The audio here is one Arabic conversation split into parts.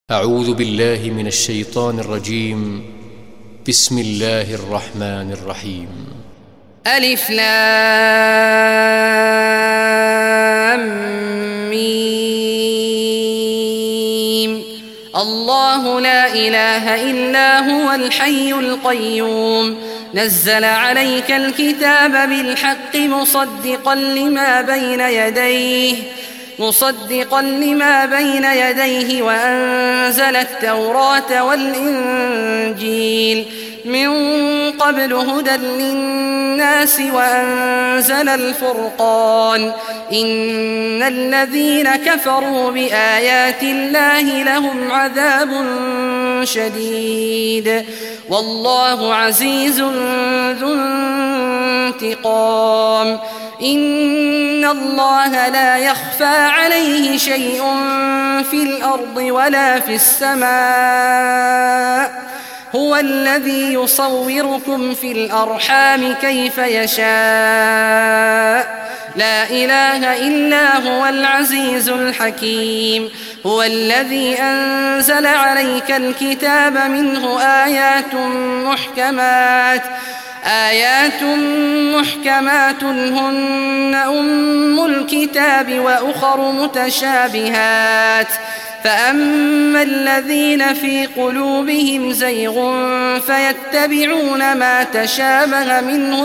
أعوذ بالله من الشيطان الرجيم. بسم الله الرحمن الرحيم. ألف لام ميم. الله لا إله إلا هو الحي القيوم نزل عليك الكتاب بالحق مصدقا لما بين يديه وأنزل التوراة والإنجيل من قبل هدى للناس وأنزل الفرقان إن الذين كفروا بآيات الله لهم عذاب شديد والله عزيز ذو انتقام. إن الله لا يخفى عليه شيء في الأرض ولا في السماء هو الذي يصوركم في الأرحام كيف يشاء لا إله إلا هو العزيز الحكيم. هو الذي أنزل عليك الكتاب منه آيات محكمات هن أم الكتاب وأخر متشابهات فأما الذين في قلوبهم زيغ فيتبعون ما تشابه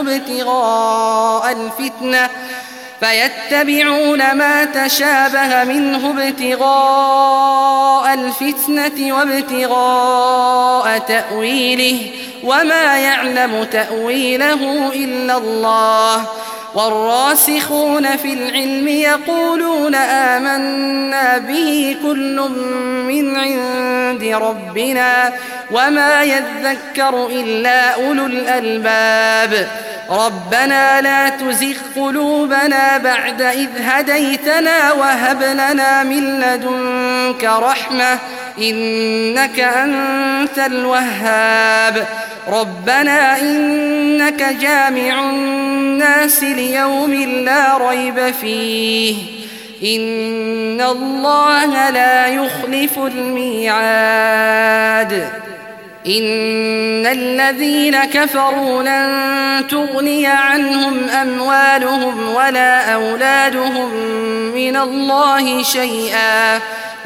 منه ابتغاء الفتنة وابتغاء تأويله وما يعلم تأويله إلا الله. والراسخون في العلم يقولون آمنا به كل من عند ربنا وما يذكر إلا أولو الألباب. ربنا لا تزغ قلوبنا بعد إذ هديتنا وهب لنا من لدنك رحمة إنك أنت الوهاب. ربنا إنك جامع الناس ليوم لا ريب فيه إن الله لا يخلف الميعاد. إن الذين كفروا لن تغني عنهم أموالهم ولا أولادهم من الله شيئا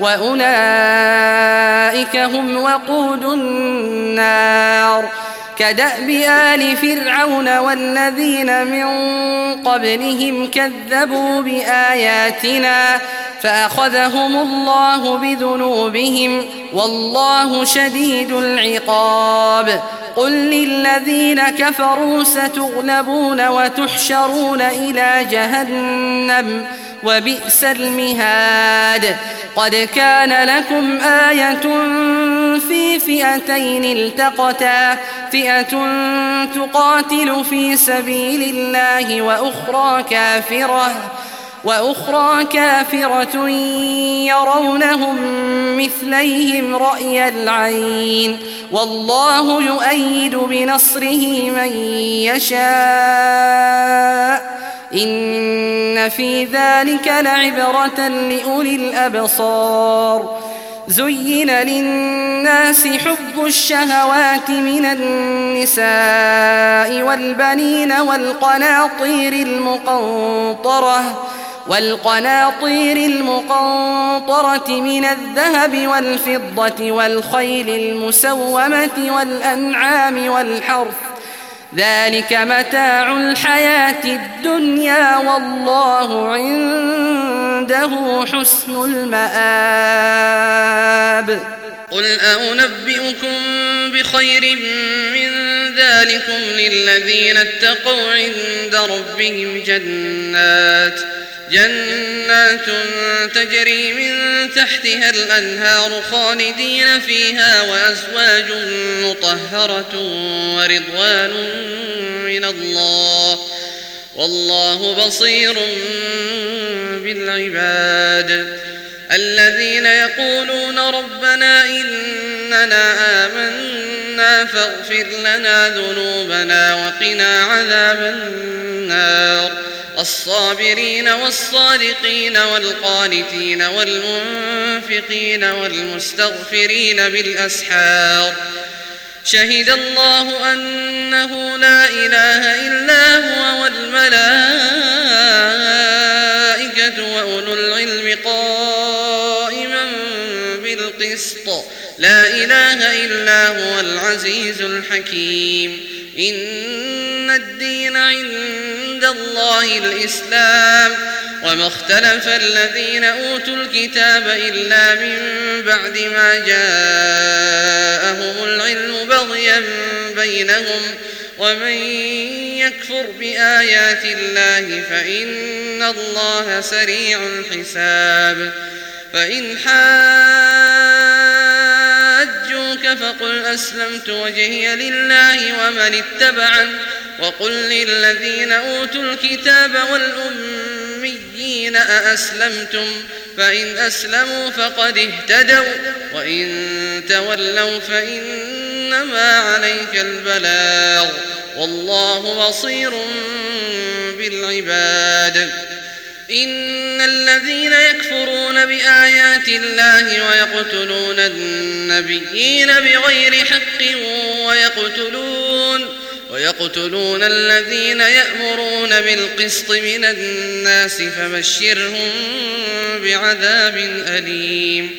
وأولئك هم وقود النار. كدأب آل فرعون والذين من قبلهم كذبوا بآياتنا فأخذهم الله بذنوبهم والله شديد العقاب. قل للذين كفروا ستغلبون وتحشرون إلى جهنم وبئس المهاد. قد كان لكم آية في فئتين التقتا فئة تقاتل في سبيل الله وأخرى كافرة يرونهم مثليهم رأي العين والله يؤيد بنصره من يشاء إن في ذلك لعبرة لأولي الأبصار. زين للناس حب الشهوات من النساء والبنين والقناطير المقنطرة من الذهب والفضة والخيل المسومة والأنعام والحرث ذلك متاع الحياة الدنيا والله عنده حسن المآب. قل أنبئكم بخير من ذلكم للذين اتقوا عند ربهم جنات تجري من تحتها الأنهار خالدين فيها وأزواج مطهرة ورضوان من الله والله بصير بالعباد. الذين يقولون ربنا إننا آمنا فاغفر لنا ذنوبنا وقنا عذاب النار. الصابرين والصادقين والقانتين والمنفقين والمستغفرين بالأسحار شهد الله أنه لا إله إلا هو والملائكة وأولو العلم قائما بالقسط لا إله إلا هو العزيز الحكيم إن الدين عند الله الإسلام وما اختلف الذين أوتوا الكتاب إلا من بعد ما جاءهم العلم بغيا بينهم ومن يكفر بآيات الله فإن الله سريع الحساب فإن حاجوك فقل أسلمت وجهي لله ومن اتبعن وقل للذين أوتوا الكتاب والأميين أأسلمتم فإن أسلموا فقد اهتدوا وإن تولوا فإنما عليك البلاغ والله بصير بالعباد إن الذين يكفرون بآيات الله ويقتلون النبيين بغير حق ويقتلون الذين يأمرون بالقسط من الناس فبشرهم بعذاب أليم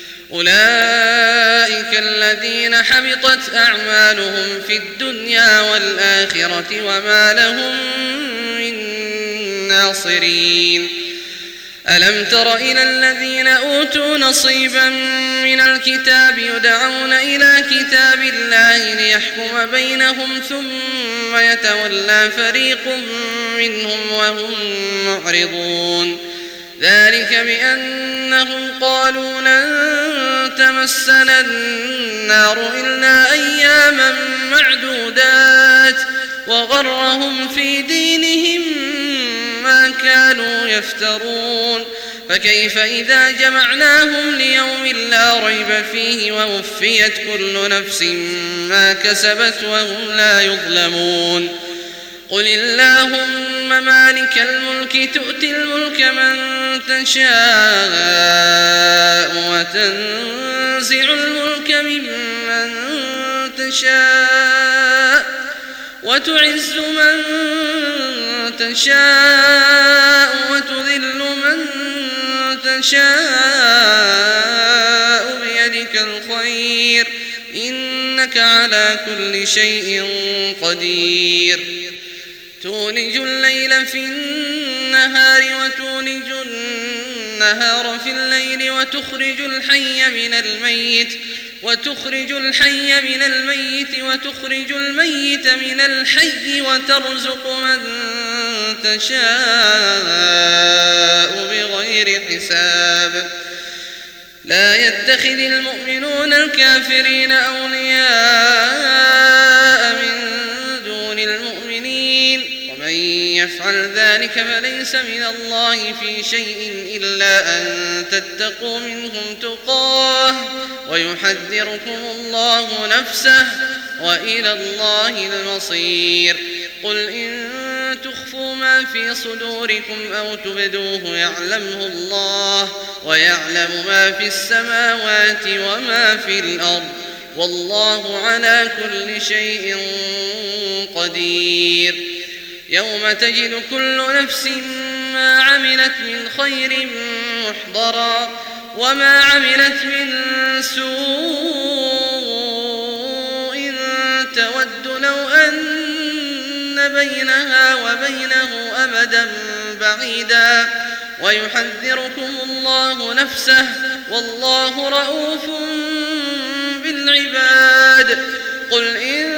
أولئك الذين حبطت أعمالهم في الدنيا والآخرة وما لهم من ناصرين ألم تر إلى الذين أوتوا نصيبا من الكتاب يدعون إلى كتاب الله ليحكم بينهم ثم يتولى فريق منهم وهم معرضون ذلك بأنهم قالوا لن تمسنا النار إلا أياما معدودات وغرهم في دينهم ما كانوا يفترون فكيف إذا جمعناهم ليوم لا ريب فيه ووفيت كل نفس ما كسبت وهم لا يظلمون قل اللهم مالك الملك تؤتي الملك من تشاء وتنزع الملك ممن تشاء وتعز من تشاء وتذل من تشاء بيدك الخير إنك على كل شيء قدير تولج الليل في النهار وتولج النهار في الليل وتخرج الحي من الميت وتخرج الميت من الحي وترزق من تشاء بغير حساب لا يتخذ المؤمنون الكافرين أولياء من دون المؤمنين ومن يفعل ذلك فليس من الله في شيء إلا أن تتقوا منهم تقاه ويحذركم الله نفسه وإلى الله المصير قل إن تخفوا ما في صدوركم أو تبدوه يعلمه الله ويعلم ما في السماوات وما في الأرض والله على كل شيء قدير يوم تجد كل نفس ما عملت من خير محضرا وما عملت من سوء تود لو أن بينها وبينه أمدا بعيدا ويحذركم الله نفسه والله رؤوف بالعباد قل إن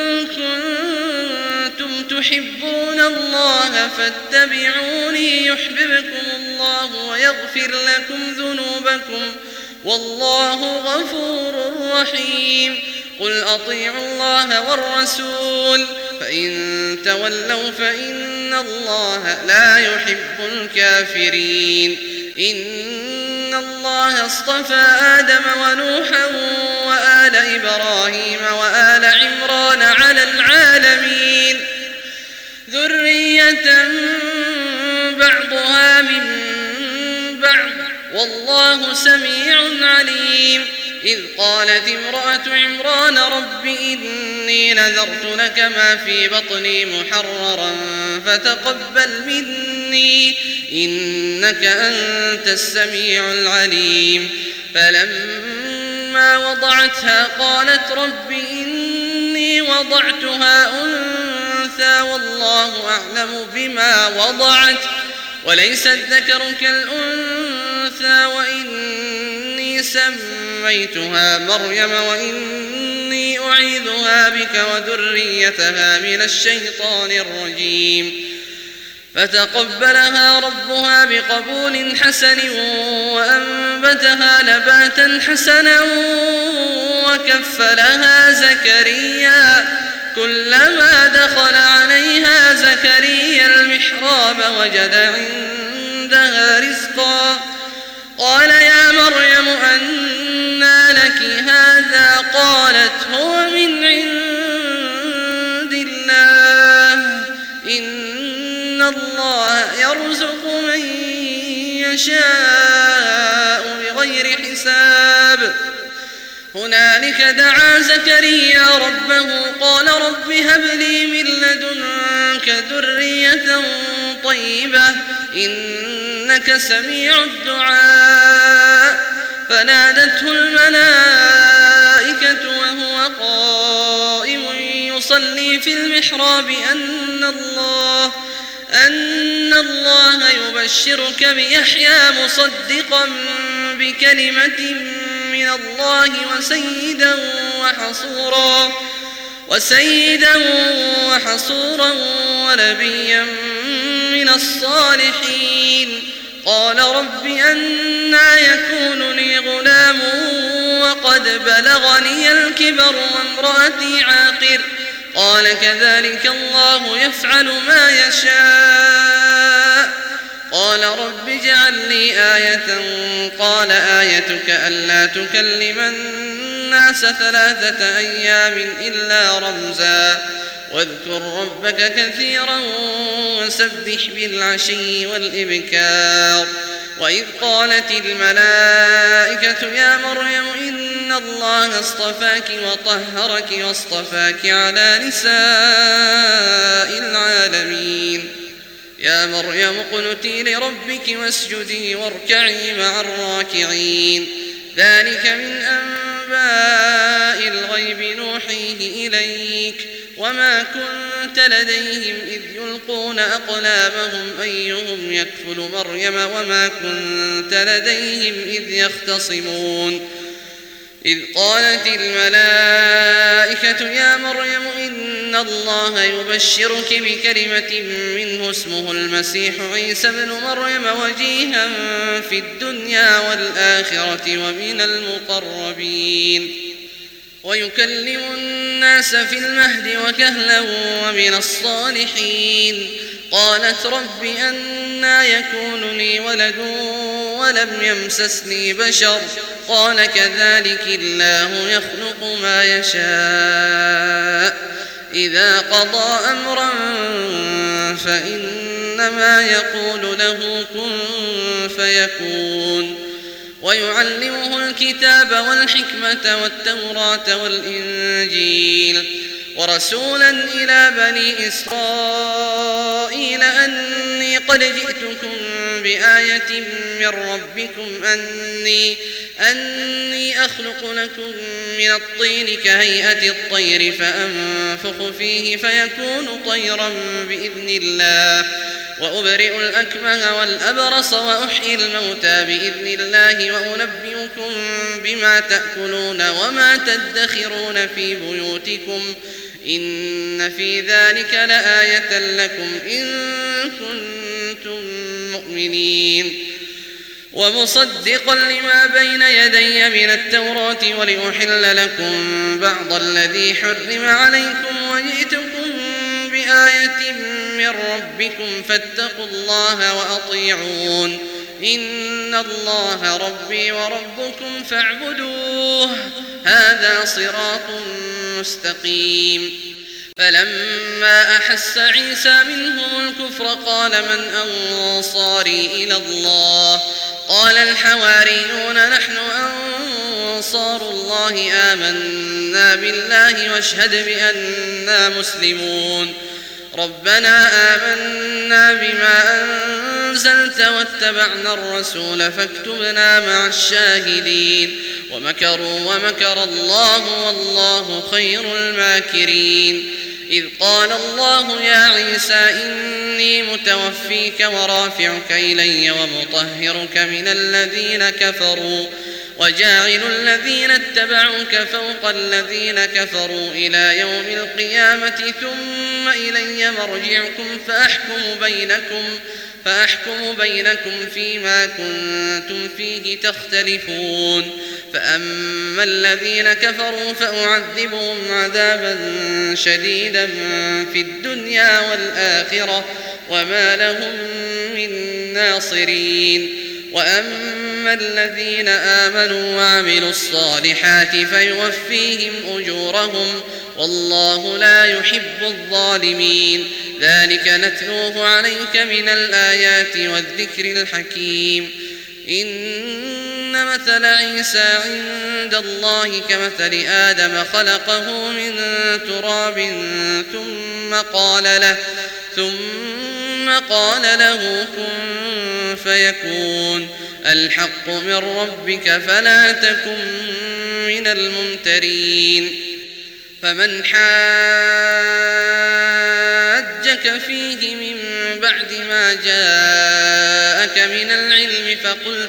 كنتم تحبون الله فاتبعوني يحببكم الله ويغفر لكم ذنوبكم والله غفور رحيم قل أطيعوا الله والرسول فإن تولوا فإن الله لا يحب الكافرين إن الله اصطفى آدم ونوحا وآل إبراهيم وآل عمران على العالمين ذرية والله سميع عليم. إذ قالت امرأة عمران رب إني نذرت لك ما في بطني محررا فتقبل مني إنك أنت السميع العليم. فلما وضعتها قالت رب إني وضعتها أنثى والله أعلم بما وضعت وليس الذكر كالأنثى وإني سميتها مريم وإني أعيذها بك وذريتها من الشيطان الرجيم. فتقبلها ربها بقبول حسن وأنبتها نباتا حسنا وكفلها زكريا. كلما دخل عليها زكريا المحراب وجد عندها رزقا قال يا مريم أنى لك هذا قالت هو من عند الله إن الله يرزق من يشاء بغير حساب. هنالك دعا زكريا ربه قال رب هب لي من لدنك ذرية طيبة إنك سميع الدعاء. فنادته الملائكة وهو قائم يصلي في المحراب أن الله يبشرك بيحيى مصدقا بكلمة من الله وسيدا وحصورا ونبيا من الصالحين. قال رب أنى يكون لي غلام وقد بلغني الكبر وامرأتي عاقر قال كذلك الله يفعل ما يشاء. قال رب اجعل لي آية قال آيتك ألا تكلم الناس 3 أيام إلا رمزا واذكر ربك كثيرا وسبح بالعشي والإبكار. وإذ قالت الملائكة يا مريم إن الله اصطفاك وطهرك واصطفاك على نساء العالمين. يا مريم اقنتي لربك واسجدي واركعي مع الراكعين. ذلك من أنباء الغيب نوحيه إليك وما كنت لديهم إذ يلقون أقلامهم أيهم يكفل مريم وما كنت لديهم إذ يختصمون. إذ قالت الملائكة يا مريم إن الله يبشرك بكلمة منه اسمه المسيح عيسى ابن مريم وجيها في الدنيا والآخرة ومن المقربين ويكلم الناس في المهد وكهلا ومن الصالحين. قالت رب أنى يكون لي ولد ولم يمسسني بشر قال كذلك الله يخلق ما يشاء إذا قضى أمرا فإنما يقول له كن فيكون. ويعلمه الكتاب والحكمة والتوراة والإنجيل ورسولا إلى بني إسرائيل أني قد جئتكم بآية من ربكم أني أخلق لكم من الطين كهيئة الطير فأنفخ فيه فيكون طيرا بإذن الله وأبرئ الأكمه والأبرص وأحيي الموتى بإذن الله وأنبئكم بما تأكلون وما تدخرون في بيوتكم إن في ذلك لآية لكم إن كنتم مؤمنين. ومصدقا لما بين يدي من التوراة ولأحل لكم بعض الذي حرم عليكم وجئتكم بآية من ربكم فاتقوا الله وأطيعون إن الله ربي وربكم فاعبدوه هذا صراط مستقيم. فلما أحس عيسى منهم الكفر قال من أنصاري إلى الله قال الحواريون نحن أنصار الله آمنا بالله واشهد بأننا مسلمون ربنا آمنا بما أنزلت واتبعنا الرسول فاكتبنا مع الشاهدين ومكروا ومكر الله والله خير الماكرين إذ قال الله يا عيسى إني متوفيك ورافعك إلي ومطهرك من الذين كفروا وجاعل الذين اتبعوك فوق الذين كفروا إلى يوم القيامة ثم إلي مرجعكم فأحكم بينكم فيما كنتم فيه تختلفون فأما الذين كفروا فأعذبهم عذابا شديدا في الدنيا والآخرة وما لهم من ناصرين وأما الذين آمنوا وعملوا الصالحات فيوفيهم أجورهم والله لا يحب الظالمين ذلك نتلوه عليك من الآيات والذكر الحكيم إن مثل عيسى عند الله كمثل آدم خلقه من تراب ثم قال له كن فيكون الحق من ربك فلا تكن من الممترين فمن حاجك فيه من بعد ما جاءك من العلم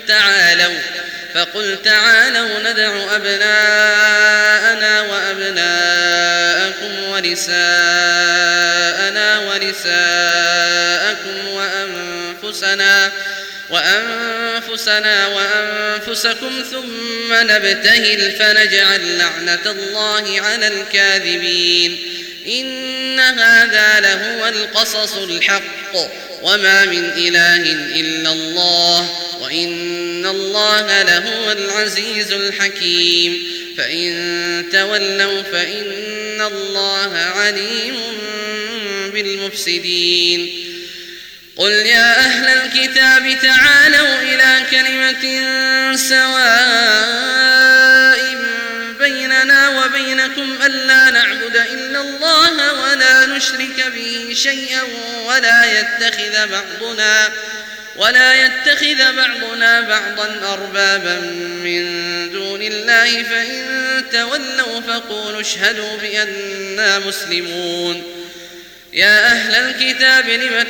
فقل تعالوا ندع أبناءنا وأبناءكم ونساءنا ونساءكم وأنفسنا وأنفسكم ثم نبتهل فنجعل لعنة الله على الكاذبين إن هذا لهو القصص الحق وما من إله إلا الله وإن الله لهو العزيز الحكيم فإن تولوا فإن الله عليم بالمفسدين قل يا أهل الكتاب تعالوا إلى كلمة سواء بيننا وبينكم ألا نعبد إلا الله ولا نشرك به شيئا ولا يتخذ بعضنا بعضا أربابا من دون الله فإن تولوا فقولوا اشهدوا بأننا مسلمون يا أهل الكتاب لم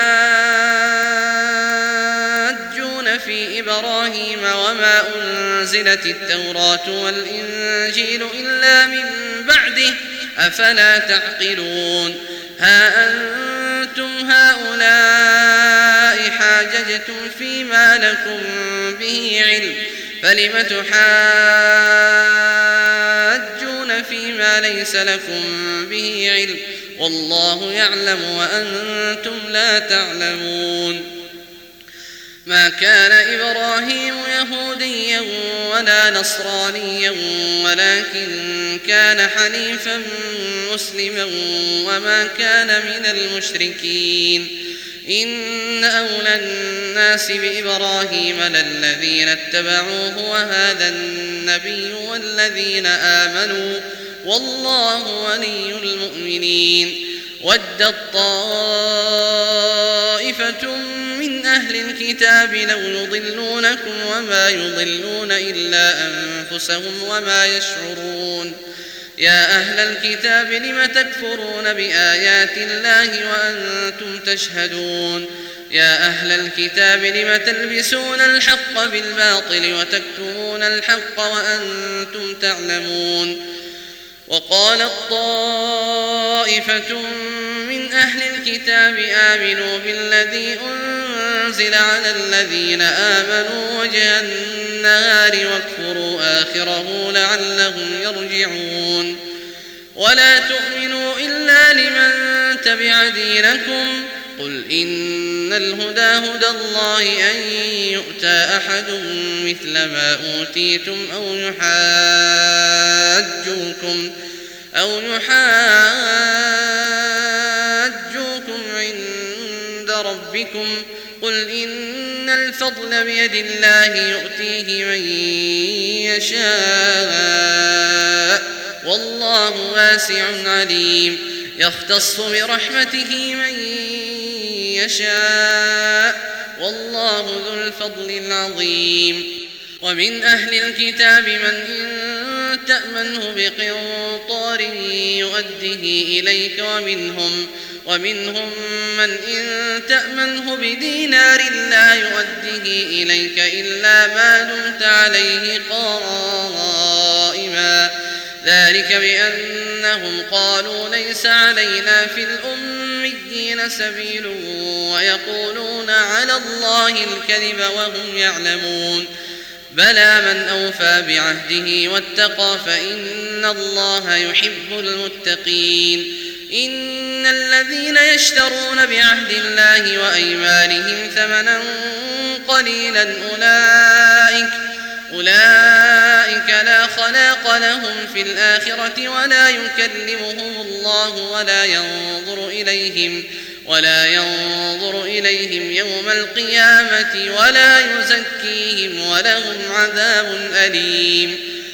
تحاجون في إبراهيم وما أنزلت التوراة والإنجيل إلا من بعده أفلا تعقلون ها أنتم هؤلاء حاججتم فيما لكم به علم فلم تحاجون فيما ليس لكم به علم والله يعلم وأنتم لا تعلمون ما كان إبراهيم يهوديا ولا نصرانيا ولكن كان حنيفا مسلما وما كان من المشركين إن أولى الناس بإبراهيم للذين اتبعوه وهذا النبي والذين آمنوا والله ولي المؤمنين ودت طائفة من أهل الكتاب لو يضلونكم وما يضلون إلا أنفسهم وما يشعرون يا أهل الكتاب لم تكفرون بآيات الله وأنتم تشهدون يا أهل الكتاب لم تلبسون الحق بالباطل وتكتمون الحق وأنتم تعلمون وقالت طائفة من أهل الكتاب آمنوا بالذي أنزل على الذين آمنوا وجه النهار واكفروا آخره لعلهم يرجعون ولا تؤمنوا إلا لمن تبع دينكم قل إن الهدى هدى الله أن يؤتى أحد مثل ما أوتيتم أو يحاجوكم عند ربكم قل إن الفضل بيد الله يؤتيه من يشاء والله واسع عليم يختص برحمته من يشاء والله ذو الفضل العظيم ومن أهل الكتاب من إن تأمنه بقنطار يؤده إليك ومنهم من إن تأمنه بدينار لا يؤده إليك إلا ما دمت عليه قائما ذلك بأنهم قالوا ليس علينا في الأميين سبيل ويقولون على الله الكذب وهم يعلمون بلى من أوفى بعهده واتقى فإن الله يحب المتقين إن الذين يشترون بعهد الله وأيمانهم ثمنا قليلا أولئك لا خلاق لهم في الآخرة ولا يكلمهم الله ولا ينظر إليهم يوم القيامة ولا يزكيهم ولهم عذاب أليم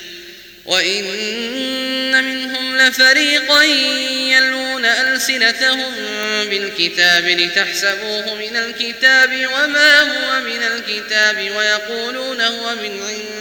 وإن منهم لفريقا يلوون ألسنتهم بالكتاب لتحسبوه من الكتاب وما هو من الكتاب ويقولون هو من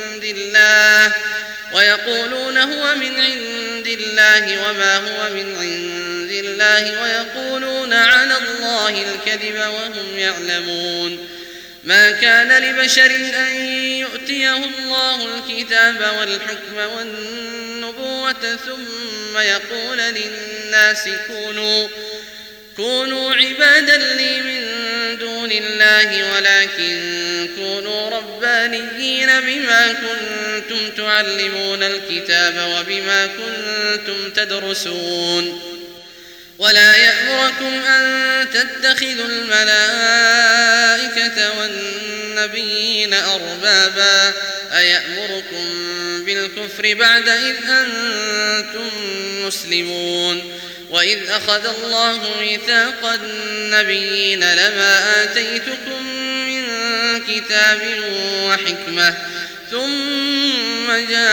عند الله وما هو من عند الله ويقولون على الله الكذب وهم يعلمون ما كان لبشر أن يؤتيه الله الكتاب والحكم والنبوة ثم يقول للناس كونوا عبادا لي من دون الله ولكن كونوا ربانيين بما كنتم تعلمون الكتاب وبما كنتم تدرسون ولا يأمركم أن تتخذوا الملائكة والنبيين أربابا أيأمركم بالكفر بعد إذ أنتم مسلمون وإذ أخذ الله ميثاق النبيين لما آتيتكم من كتاب وحكمة ثم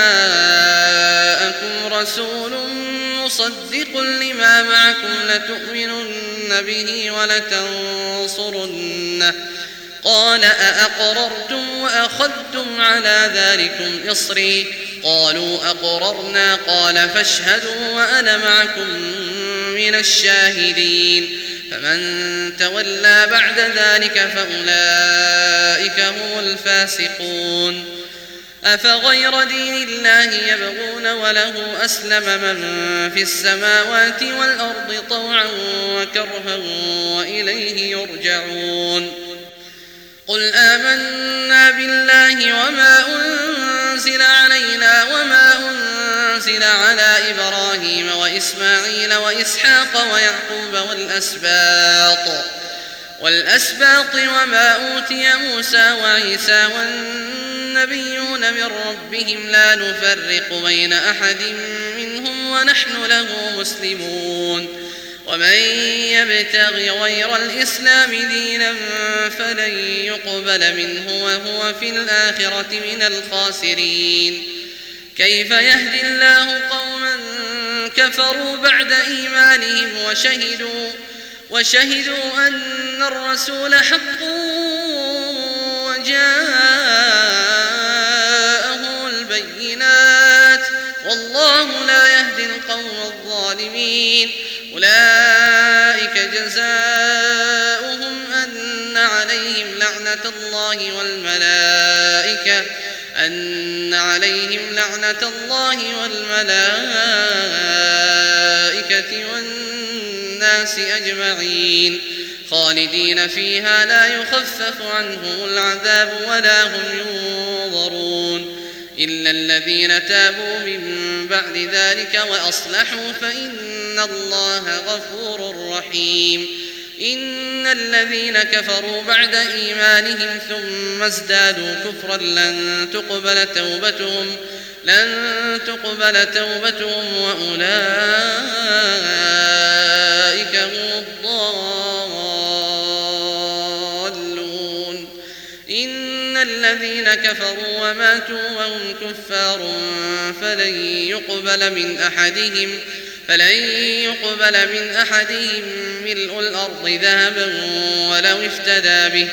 جاءكم رسول مصدق لما معكم لتؤمنن به ولتنصرنه قال أأقررتم وأخذتم على ذلكم إصري قالوا أقررنا قال فاشهدوا وأنا معكم من الشاهدين فمن تولى بعد ذلك فأولئك هم الفاسقون أفغير دين الله يبغون وله أسلم من في السماوات والأرض طوعا وكرها وإليه يرجعون قل آمنا بالله وما أنزل علينا وما أنزل على إبراهيم وإسماعيل وإسحاق ويعقوب والأسباط وما أوتي موسى وعيسى والنبيون من ربهم لا نفرق بين أحد منهم ونحن له مسلمون ومن يبتغ غير الإسلام دينا فلن يقبل منه وهو في الآخرة من الخاسرين كيف يهدي الله قوما كفروا بعد إيمانهم وشهدوا أن الرسول حق وجاءه البينات والله لا يهدي القوم الظالمين أولئك جزاؤهم أن عليهم لعنة الله والملائكة والناس أجمعين خالدين فيها لا يخفف عنهم العذاب ولا هم ينظرون إلا الذين تابوا من بعد ذلك وأصلحوا فإن الله غفور رحيم إن الذين كفروا بعد إيمانهم ثم ازدادوا كفرا لن تقبل توبتهم وأولئك هم الضالون كفروا وماتوا وهم كفار فلن يقبل من أحدهم ملء الأرض ذهبا ولو افتدى به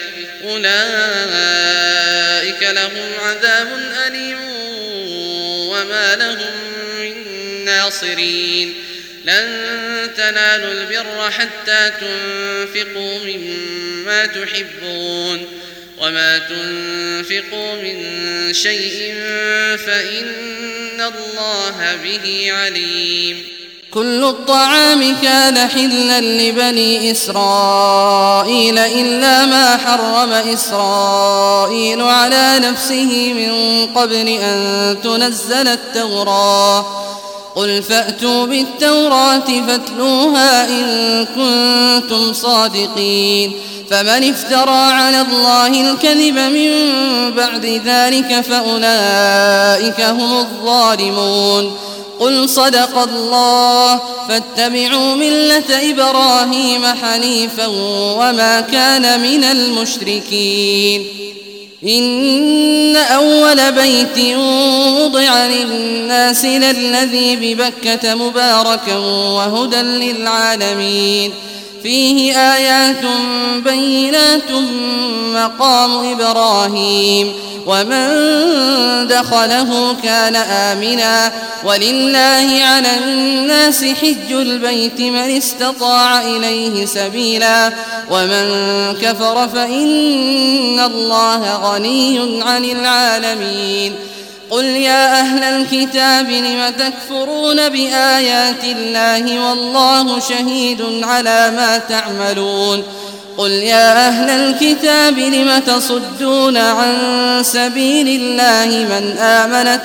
أولئك لهم عذاب أليم وما لهم من ناصرين لن تنالوا البر حتى تنفقوا مما تحبون وما تنفقوا من شيء فإن الله به عليم. كل الطعام كان حلا لبني إسرائيل إلا ما حرم إسرائيل على نفسه من قبل أن تنزل التوراة قل فأتوا بالتوراة فاتلوها إن كنتم صادقين فمن افترى على الله الكذب من بعد ذلك فأولئك هم الظالمون. قل صدق الله فاتبعوا ملة إبراهيم حنيفا وما كان من المشركين. إن أول بيت وضع للناس للذي ببكة مباركا وهدى للعالمين فيه آيات بينات مقام إبراهيم ومن دخله كان آمنا ولله على الناس حج البيت من استطاع إليه سبيلا ومن كفر فإن الله غني عن العالمين. قل يا أهل الكتاب لم تكفرون بآيات الله والله شهيد على ما تعملون. قل يا أهل الكتاب لم تصدون عن سبيل الله من آمن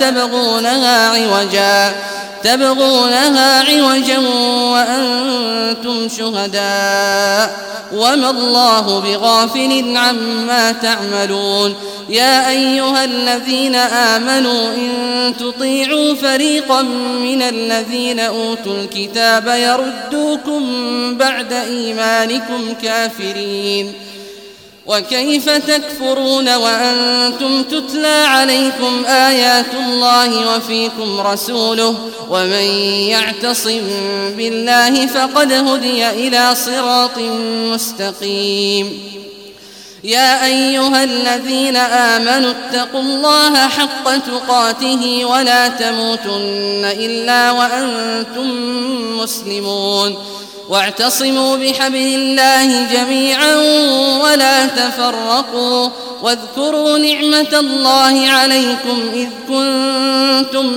تبغونها عوجا وأنتم شهداء وما الله بغافل عما تعملون. يا أيها الذين آمنوا إن تطيعوا فريقا من الذين أوتوا الكتاب يردوكم بعد إيمانكم كافرين وكيف تكفرون وأنتم تتلى عليكم آيات الله وفيكم رسوله ومن يعتصم بالله فقد هدي إلى صراط مستقيم. يا أيها الذين آمنوا اتقوا الله حق تقاته ولا تموتن إلا وأنتم مسلمون واعتصموا بحبل الله جميعا ولا تفرقوا واذكروا نعمة الله عليكم إذ كنتم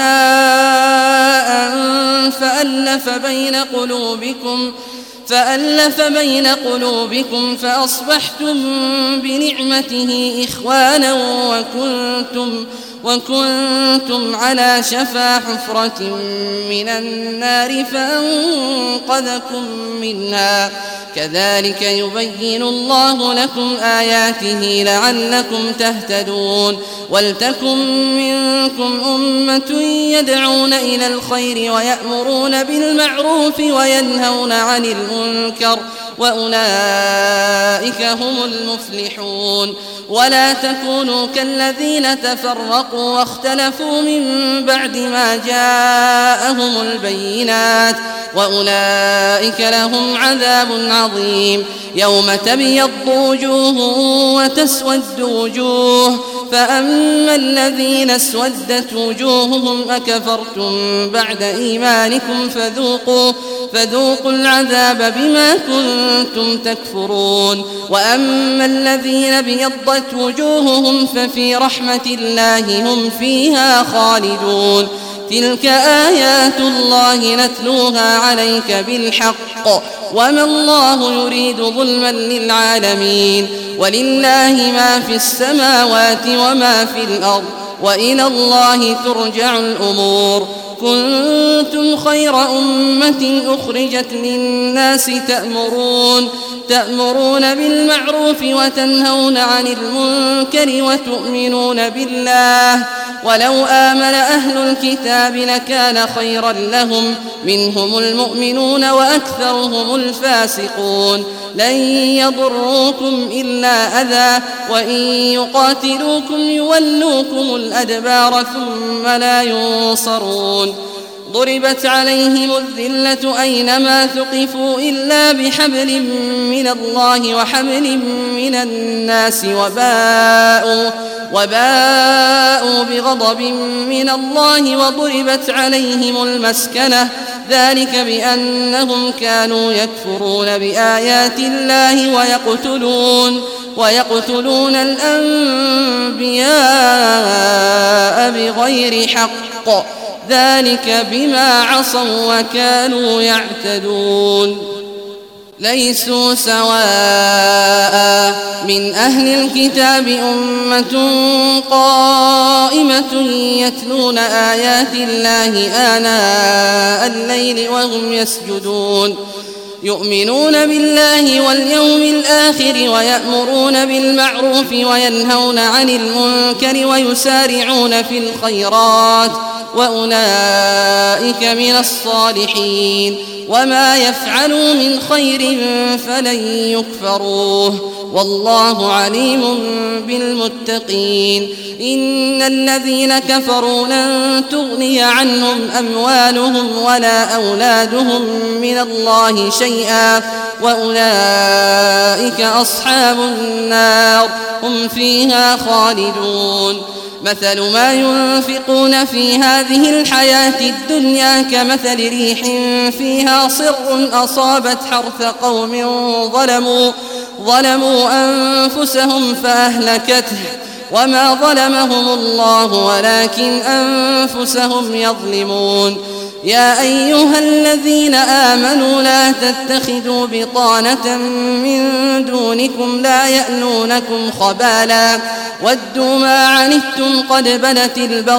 أعداء فألف بين قلوبكم فأصبحتم بنعمته إخوانا وكنتم على شفا حفرة من النار فأنقذكم منها كذلك يبين الله لكم آياته لعلكم تهتدون. ولتكن منكم أمة يدعون إلى الخير ويأمرون بالمعروف وينهون عن المنكر وأولئك هم المفلحون. ولا تكونوا كالذين تفرقوا واختلفوا من بعد ما جاءهم البينات وأولئك لهم عذاب عظيم. يوم تبيض وجوه وتسود وجوه فأما الذين اسودت وجوههم أكفرتم بعد إيمانكم فذوقوا العذاب بما كنتم تكفرون. وأما الذين ابيضت وجوههم ففي رحمة الله هم فيها خالدون. تلك آيات الله نتلوها عليك بالحق وما الله يريد ظلما للعالمين. ولله ما في السماوات وما في الأرض وإلى الله ترجع الأمور. كنتم خير أمة أخرجت للناس تأمرون بالمعروف وتنهون عن المنكر وتؤمنون بالله ولو آمن أهل الكتاب لكان خيرا لهم منهم المؤمنون وأكثرهم الفاسقون لن يضروكم إلا أذى وإن يقاتلوكم يولوكم الأدبار ثم لا ينصرون ضربت عليهم الذلة أينما ثقفوا إلا بحبل من الله وحبل من الناس وباءوا بغضب من الله وضربت عليهم المسكنة ذلك بأنهم كانوا يكفرون بآيات الله ويقتلون الأنبياء بغير حق ذلك بما عصوا وكانوا يعتدون ليسوا سواء من أهل الكتاب أمة قائمة يتلون آيات الله آناء الليل وهم يسجدون يؤمنون بالله واليوم الآخر ويأمرون بالمعروف وينهون عن المنكر ويسارعون في الخيرات وأولئك من الصالحين وما يفعلوا من خير فلن يكفروه والله عليم بالمتقين إن الذين كفروا لن تغني عنهم أموالهم ولا أولادهم من الله شيئا وأولئك أصحاب النار هم فيها خالدون مثل ما ينفقون في هذه الحياة الدنيا كمثل ريح فيها صر أصابت حرث قوم ظلموا أنفسهم فأهلكته وما ظلمهم الله ولكن أنفسهم يظلمون يا أيها الذين آمنوا لا تتخذوا بطانة من دونكم لا يألونكم خبالا ودوا ما عنتم قد بدت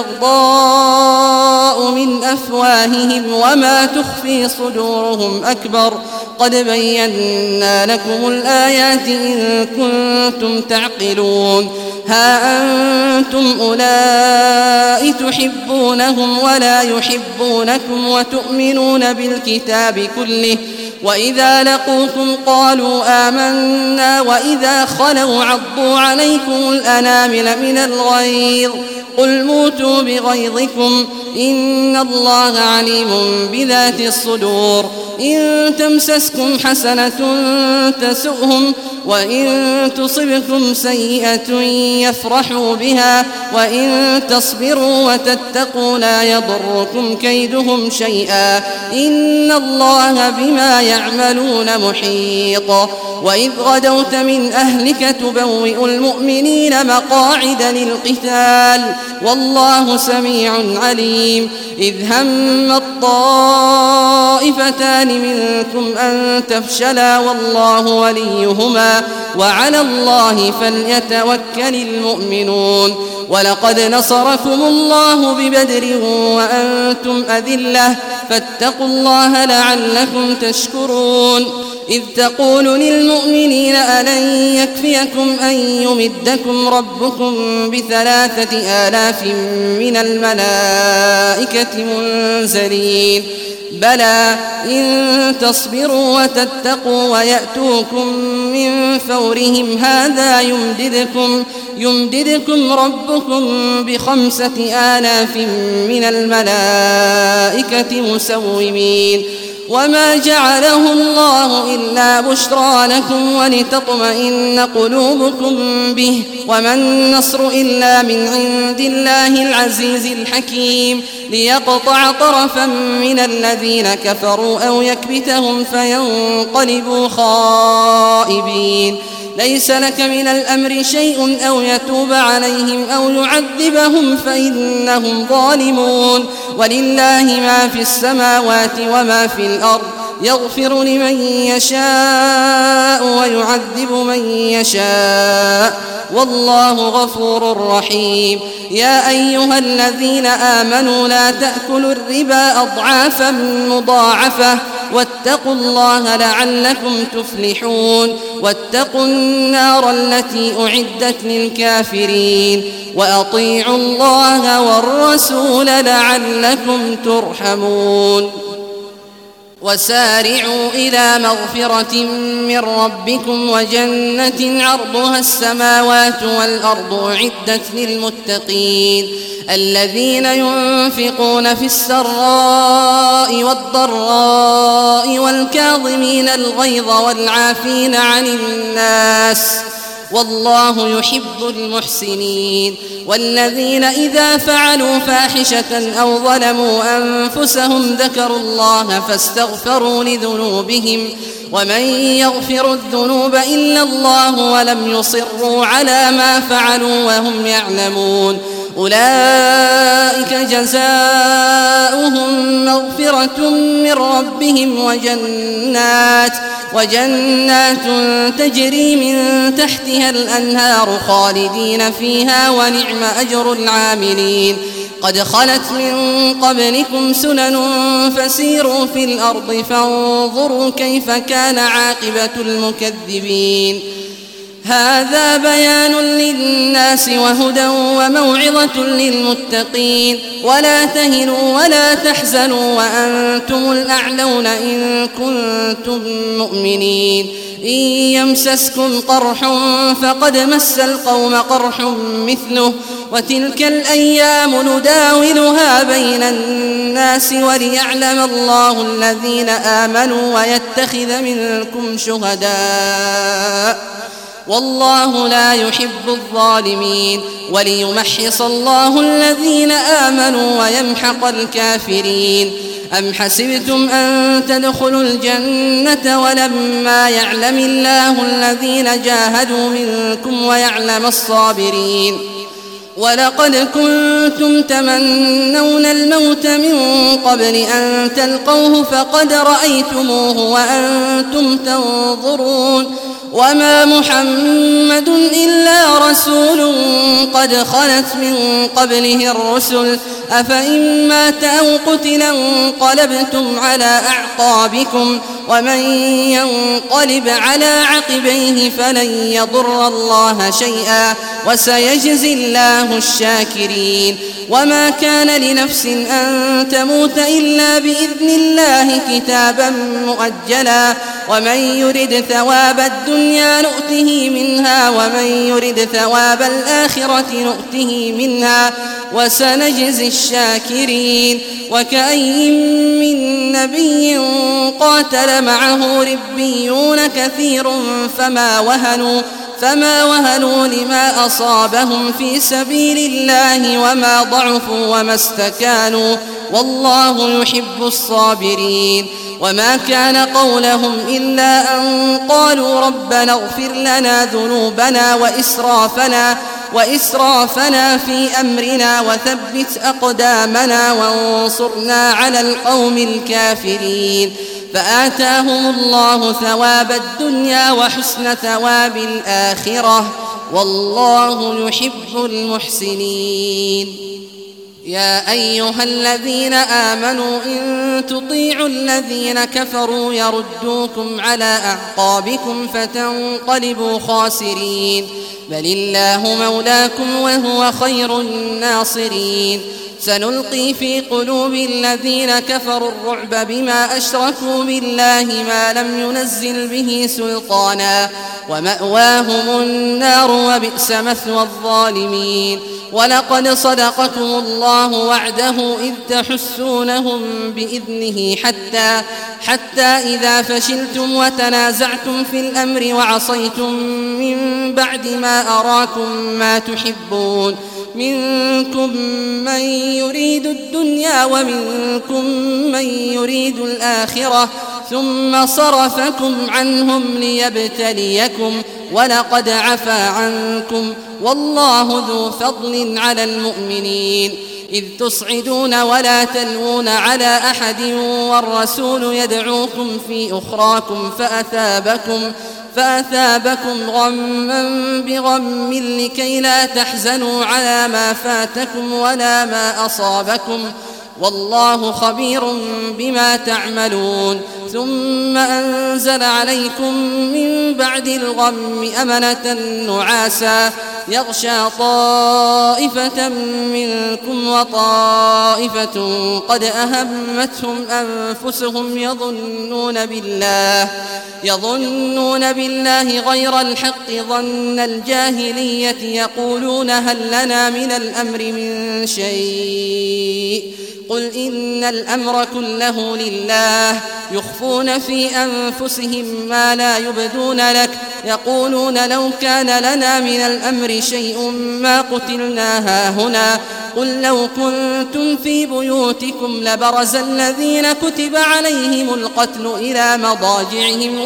البغضاء من أفواههم وما تخفي صدورهم أكبر قد بينا لكم الآيات إن كنتم تعقلون ها أنتم أولئك تحبونهم ولا يحبونكم وتؤمنون بالكتاب كله وإذا لقوكم قالوا آمنا وإذا خلوا عضوا عليكم الأنامل من الغيظ قل موتوا بغيظكم إن الله عليم بذات الصدور إن تمسسكم حسنة تسؤهم وإن تصبكم سيئة يفرحوا بها وإن تصبروا وتتقوا لا يضركم كيدهم شيئا إن الله بما يعملون محيط وإذ غدوت من أهلك تبوئ المؤمنين مقاعد للقتال والله سميع عليم إذ هم الطائفتان منكم أن تفشلا والله وليهما وعلى الله فليتوكل المؤمنون ولقد نصركم الله ببدر وأنتم أذلة فاتقوا الله لعلكم تشكرون إذ تقول للمؤمنين ألن يكفيكم أن يمدكم ربكم ب3,000 من الملائكة منزلين بلى إن تصبروا وتتقوا ويأتوكم من فورهم هذا يمددكم ربكم ب5,000 من الملائكة مسومين وما جعله الله إلا بشرى لكم ولتطمئن قلوبكم به وما النصر إلا من عند الله العزيز الحكيم ليقطع طرفا من الذين كفروا أو يكبتهم فينقلبوا خائبين ليس لك من الأمر شيء أو يتوب عليهم أو يعذبهم فإنهم ظالمون ولله ما في السماوات وما في الأرض يغفر لمن يشاء ويعذب من يشاء والله غفور رحيم يا أيها الذين آمنوا لا تأكلوا الربا أضعافا مضاعفة واتقوا الله لعلكم تفلحون واتقوا النار التي أعدت للكافرين وأطيعوا الله والرسول لعلكم ترحمون وسارعوا إلى مغفرة من ربكم وجنة عرضها السماوات والأرض أعدت للمتقين الذين ينفقون في السراء والضراء والكاظمين الغيظ والعافين عن الناس والله يحب المحسنين والذين إذا فعلوا فاحشة أو ظلموا أنفسهم ذكروا الله فاستغفروا لذنوبهم ومن يغفر الذنوب إلا الله ولم يصروا على ما فعلوا وهم يعلمون أولئك جزاؤهم مغفرة من ربهم وجنات تجري من تحتها الأنهار خالدين فيها ونعم أجر العاملين قد خلت من قبلكم سنن فسيروا في الأرض فانظروا كيف كان عاقبة المكذبين هذا بيان للناس وهدى وموعظة للمتقين ولا تهنوا ولا تحزنوا وأنتم الأعلون إن كنتم مؤمنين إن يمسسكم قرح فقد مس القوم قرح مثله وتلك الأيام نداولها بين الناس وليعلم الله الذين آمنوا ويتخذ منكم شهداء والله لا يحب الظالمين وليمحص الله الذين آمنوا ويمحق الكافرين أم حسبتم أن تدخلوا الجنة ولما يعلم الله الذين جاهدوا منكم ويعلم الصابرين ولقد كنتم تمنون الموت من قبل أن تلقوه فقد رأيتموه وأنتم تنظرون وما محمد إلا رسول قد خلت من قبله الرسل أفإن مات أو قتل انقلبتم على أعقابكم ومن ينقلب على عقبيه فلن يضر الله شيئا وسيجزي الله الشاكرين وما كان لنفس أن تموت إلا بإذن الله كتابا مؤجلا ومن يرد ثواب الدنيا نؤته منها ومن يرد ثواب الآخرة نؤته منها وسنجزي الشاكرين وكأي من نبي قاتل معه ربيون كثير فما وهنوا لما أصابهم في سبيل الله وما ضعفوا وما استكانوا والله يحب الصابرين وما كان قولهم إلا أن قالوا ربنا اغفر لنا ذنوبنا وإسرافنا في أمرنا وثبت أقدامنا وانصرنا على القوم الكافرين فآتاهم الله ثواب الدنيا وحسن ثواب الآخرة والله يحب المحسنين يا أيها الذين آمنوا إن تطيعوا الذين كفروا يردوكم على أعقابكم فتنقلبوا خاسرين بل الله مولاكم وهو خير الناصرين سنلقي في قلوب الذين كفروا الرعب بما أشركوا بالله ما لم ينزل به سلطانا ومأواهم النار وبئس مثوى الظالمين ولقد صدقكم الله وعده إذ تحسونهم بإذنه حتى إذا فشلتم وتنازعتم في الأمر وعصيتم من بعد ما أراكم ما تحبون منكم من يريد الدنيا ومنكم من يريد الآخرة ثم صرفكم عنهم ليبتليكم ولقد عفا عنكم والله ذو فضل على المؤمنين إذ تصعدون ولا تلوون على أحد والرسول يدعوكم في أخراكم فأثابكم غما بغم لكي لا تحزنوا على ما فاتكم ولا ما أصابكم والله خبير بما تعملون ثم أنزل عليكم من بعد الغم أمنة نعاسا يغشى طائفة منكم وطائفة قد أهمتهم أنفسهم يظنون بالله غير الحق ظن الجاهلية يقولون هل لنا من الأمر من شيء قل إن الأمر كله لله يخفون في أنفسهم ما لا يبدون لك يقولون لو كان لنا من الأمر شيء ما قتلنا هاهنا قل لو كنتم في بيوتكم لبرز الذين كتب عليهم القتل إلى مضاجعهم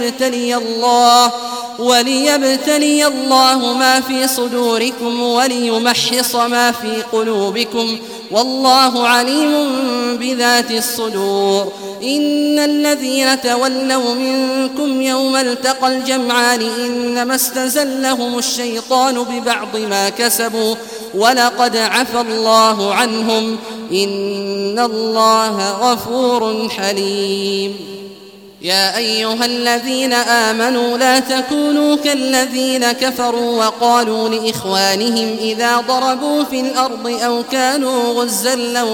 وليبتلي الله ما في صدوركم وليمحص ما في قلوبكم والله عليم بذات الصدور إن الذين تولوا منكم يوم التقى الجمعان إنما استزلهم الشيطان ببعض ما كسبوا ولقد عفى الله عنهم إن الله غفور حليم يا أيها الذين آمنوا لا تكونوا كالذين كفروا وقالوا لإخوانهم إذا ضربوا في الأرض أو كانوا غزا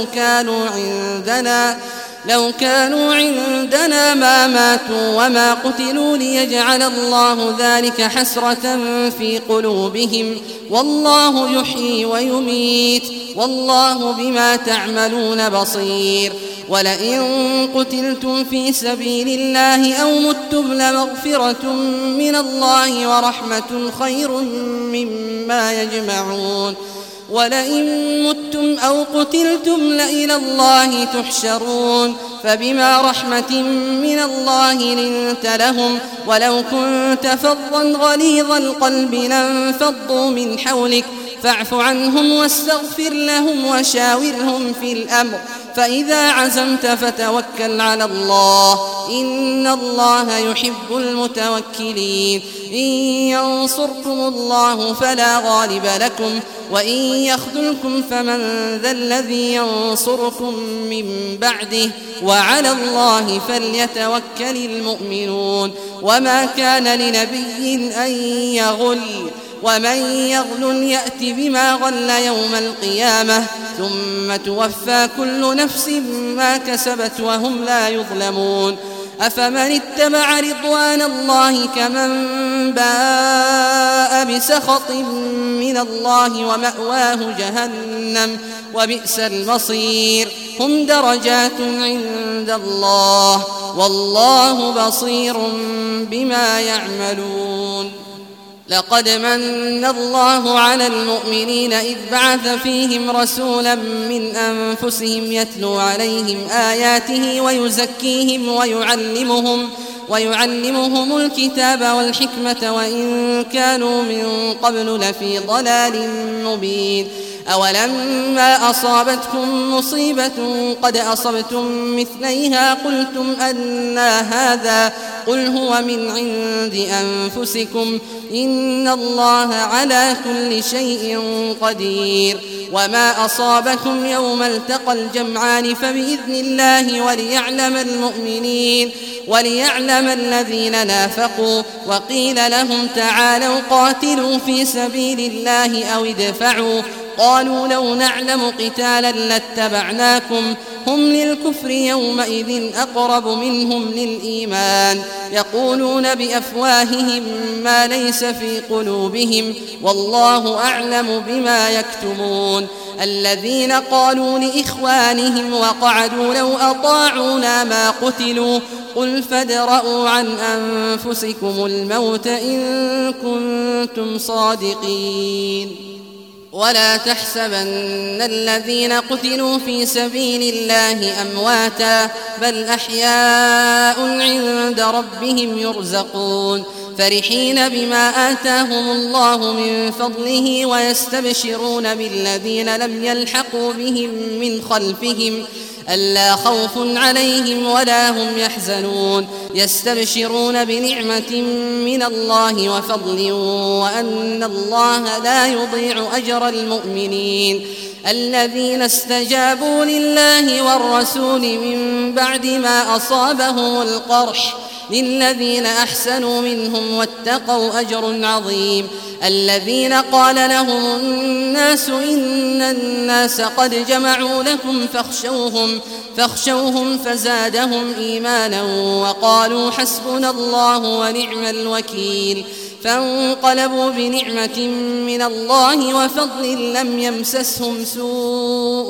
لو كانوا عندنا ما ماتوا وما قتلوا ليجعل الله ذلك حسرة في قلوبهم والله يحيي ويميت والله بما تعملون بصير ولئن قتلتم في سبيل الله أو متم لمغفرة من الله ورحمة خير مما يجمعون ولئن متم أو قتلتم لإلى الله تحشرون فبما رحمة من الله لنت لهم ولو كنت فظا غليظ القلب لانفضوا من حولك فاعف عنهم واستغفر لهم وشاورهم في الأمر فإذا عزمت فتوكل على الله إن الله يحب المتوكلين إن ينصركم الله فلا غالب لكم وإن يخذلكم فمن ذا الذي ينصركم من بعده وعلى الله فليتوكل المؤمنون وما كان لنبي أن يغل ومن يغل يأت بما غل يوم القيامة ثم توفى كل نفس ما كسبت وهم لا يظلمون أفمن اتبع رضوان الله كمن باء بسخط من الله ومأواه جهنم وبئس المصير هم درجات عند الله والله بصير بما يعملون لقد من الله على المؤمنين إذ بعث فيهم رسولا من أنفسهم يتلو عليهم آياته ويزكيهم ويعلمهم الكتاب والحكمة وإن كانوا من قبل لفي ضلال مبين أولما أصابتكم مصيبة قد أصبتم مثليها قلتم أنى هذا قل هو من عند أنفسكم إن الله على كل شيء قدير وما أصابكم يوم التقى الجمعان فبإذن الله وليعلم الذين نافقوا وقيل لهم تعالوا قاتلوا في سبيل الله أو ادفعوا قالوا لو نعلم قتالا لاتبعناكم هم للكفر يومئذ أقرب منهم للإيمان يقولون بأفواههم ما ليس في قلوبهم والله أعلم بما يكتمون الذين قالوا لإخوانهم وقعدوا لو أطاعونا ما قتلوا قل فادرءوا عن أنفسكم الموت إن كنتم صادقين ولا تحسبن الذين قتلوا في سبيل الله أمواتا بل أحياء عند ربهم يرزقون فرحين بما آتاهم الله من فضله ويستبشرون بالذين لم يلحقوا بهم من خلفهم ألا خوف عليهم ولا هم يحزنون يستبشرون بنعمة من الله وفضل وأن الله لا يضيع أجر المؤمنين الذين استجابوا لله والرسول من بعد ما أصابهم القرح للذين أحسنوا منهم واتقوا أجر عظيم الذين قال لهم الناس إن الناس قد جمعوا لكم فاخشوهم فزادهم إيمانا وقالوا حسبنا الله ونعم الوكيل فانقلبوا بنعمة من الله وفضل لم يمسسهم سوء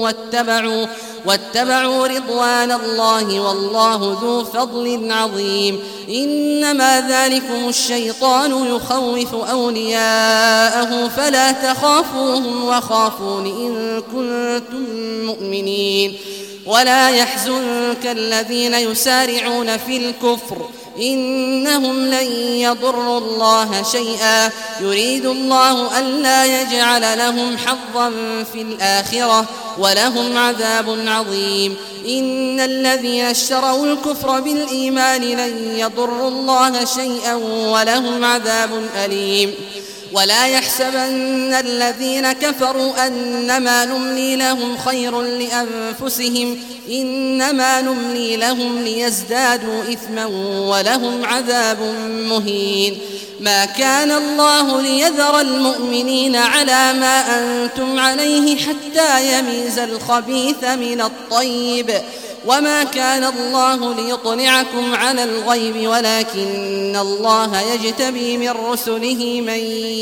واتبعوا رضوان الله والله ذو فضل عظيم إنما ذلكم الشيطان يخوف أولياءه فلا تخافوهم وخافون إن كنتم مؤمنين ولا يحزنك الذين يسارعون في الكفر إنهم لن يضروا الله شيئا يريد الله ألا يجعل لهم حظا في الآخرة ولهم عذاب عظيم إن الذين اشتروا الكفر بالإيمان لن يضروا الله شيئا ولهم عذاب أليم ولا يحسبن الذين كفروا أنما نملي لهم خير لأنفسهم إنما نملي لهم ليزدادوا إثما ولهم عذاب مهين ما كان الله ليذر المؤمنين على ما أنتم عليه حتى يميز الخبيث من الطيب وما كان الله ليطلعكم على الغيب ولكن الله يجتبي من رسله من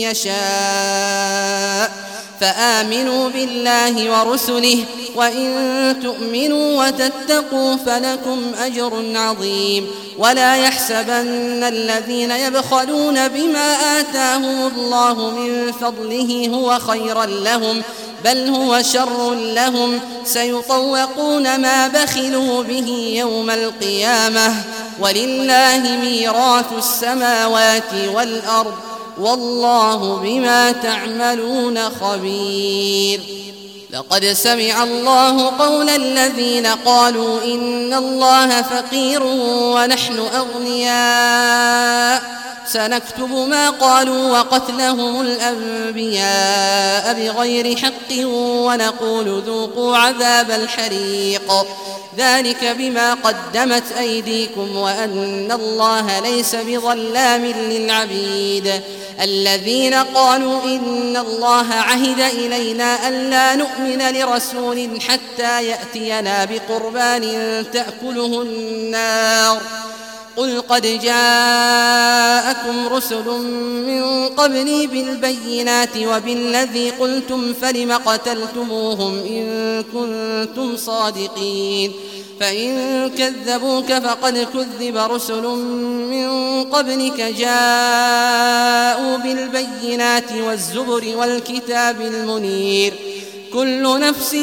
يشاء فآمنوا بالله ورسله وإن تؤمنوا وتتقوا فلكم أجر عظيم ولا يحسبن الذين يبخلون بما آتاهم الله من فضله هو خيرا لهم بل هو شر لهم سيطوقون ما بخلوا به يوم القيامة ولله ميراث السماوات والأرض والله بما تعملون خبير لقد سمع الله قول الذين قالوا إن الله فقير ونحن أغنياء سنكتب ما قالوا وقتلهم الأنبياء بغير حق ونقول ذوقوا عذاب الحريق ذلك بما قدمت أيديكم وأن الله ليس بظلام للعبيد الذين قالوا إن الله عهد إلينا ألا نؤمن لرسول حتى يأتينا بقربان تأكله النار قل قد جاءكم رسل من قبلي بالبينات وبالذي قلتم فلم قتلتموهم إن كنتم صادقين فإن كذبوك فقد كذب رسل من قبلك جاءوا بالبينات والزبر والكتاب المنير كل نفس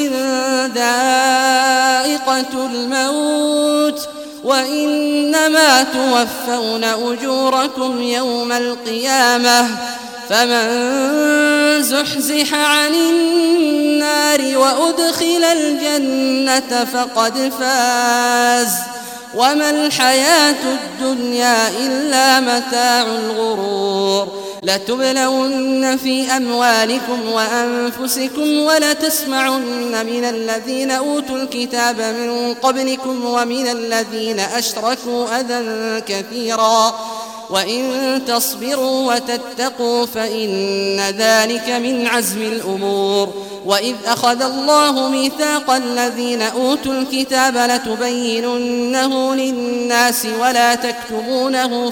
ذائقة الموت وإنما توفون أجوركم يوم القيامة فمن زحزح عن النار وأدخل الجنة فقد فاز وما الحياة الدنيا إلا متاع الغرور لتبلون في أموالكم وأنفسكم ولتسمعن من الذين أوتوا الكتاب من قبلكم ومن الذين أشركوا أذى كثيرا وإن تصبروا وتتقوا فإن ذلك من عزم الأمور وإذ أخذ الله ميثاق الذين أوتوا الكتاب لتبيننه للناس ولا تكتمونه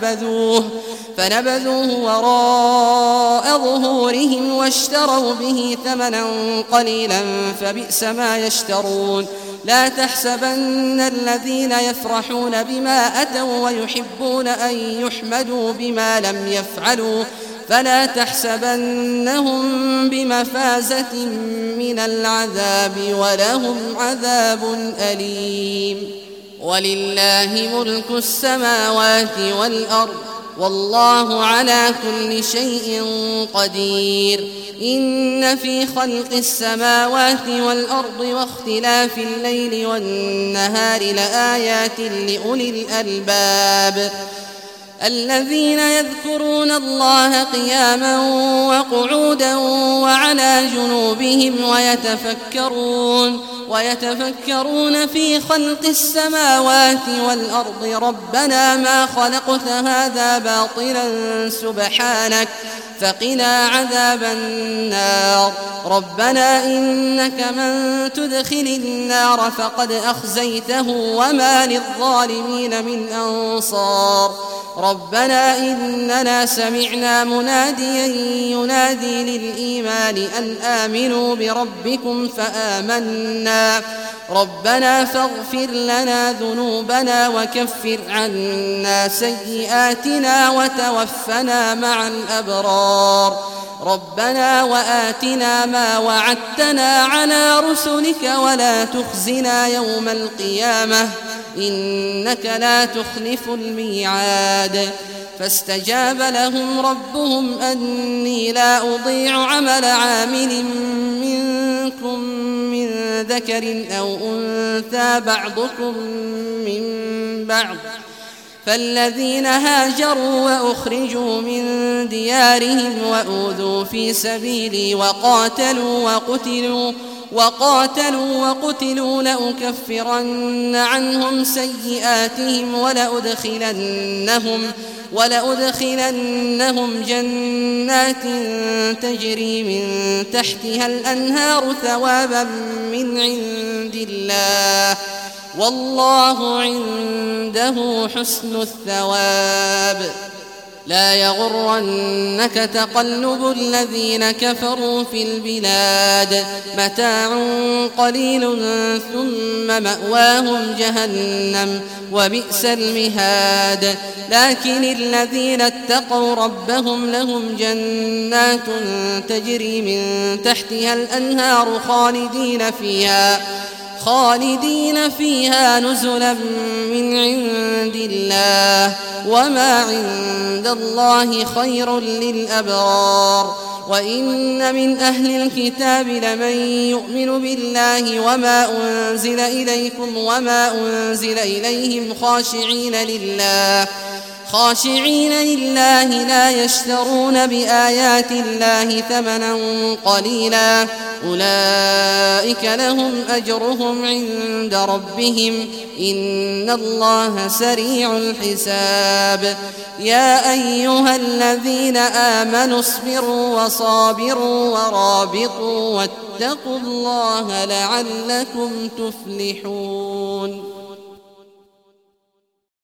فنبذوه وراء ظهورهم واشتروا به ثمنا قليلا فبئس ما يشترون لا تحسبن الذين يفرحون بما أتوا ويحبون أن يحمدوا بما لم يفعلوا فلا تحسبنهم بمفازة من العذاب ولهم عذاب أليم ولله ملك السماوات والأرض والله على كل شيء قدير إن في خلق السماوات والأرض واختلاف الليل والنهار لآيات لأولي الألباب الذين يذكرون الله قياما وقعودا وعلى جنوبهم ويتفكرون في خلق السماوات والأرض ربنا ما خلقت هذا باطلا سبحانك فقنا عذاب النار ربنا إنك من تدخل النار فقد أخزيته وما للظالمين من أنصار ربنا إننا سمعنا مناديا ينادي للإيمان أن آمنوا بربكم فآمنا ربنا فاغفر لنا ذنوبنا وكفر عنا سيئاتنا وتوفنا مع الأبرار ربنا وآتنا ما وعدتنا على رسلك ولا تخزنا يوم القيامة إنك لا تخلف الميعاد فاستجاب لهم ربهم أني لا أضيع عمل عامل منكم من ذكر أو أنثى بعضكم من بعض فالذين هاجروا وأخرجوا من ديارهم وأوذوا في سبيلي وقاتلوا وقتلوا لأكفرن عنهم سيئاتهم ولأدخلنهم جنات تجري من تحتها الأنهار ثوابا من عند الله والله عنده حسن الثواب لا يغرنك تقلب الذين كفروا في البلاد متاع قليل ثم مأواهم جهنم وبئس المهاد لكن الذين اتقوا ربهم لهم جنات تجري من تحتها الأنهار خالدين فيها نزلا من عند الله وما عند الله خير للأبرار وإن من أهل الكتاب لمن يؤمن بالله وما أنزل إليكم وما أنزل إليهم خاشعين لله لا يشترون بآيات الله ثمنا قليلا أولئك لهم أجرهم عند ربهم إن الله سريع الحساب يا أيها الذين آمنوا اصبروا وصابروا ورابطوا واتقوا الله لعلكم تفلحون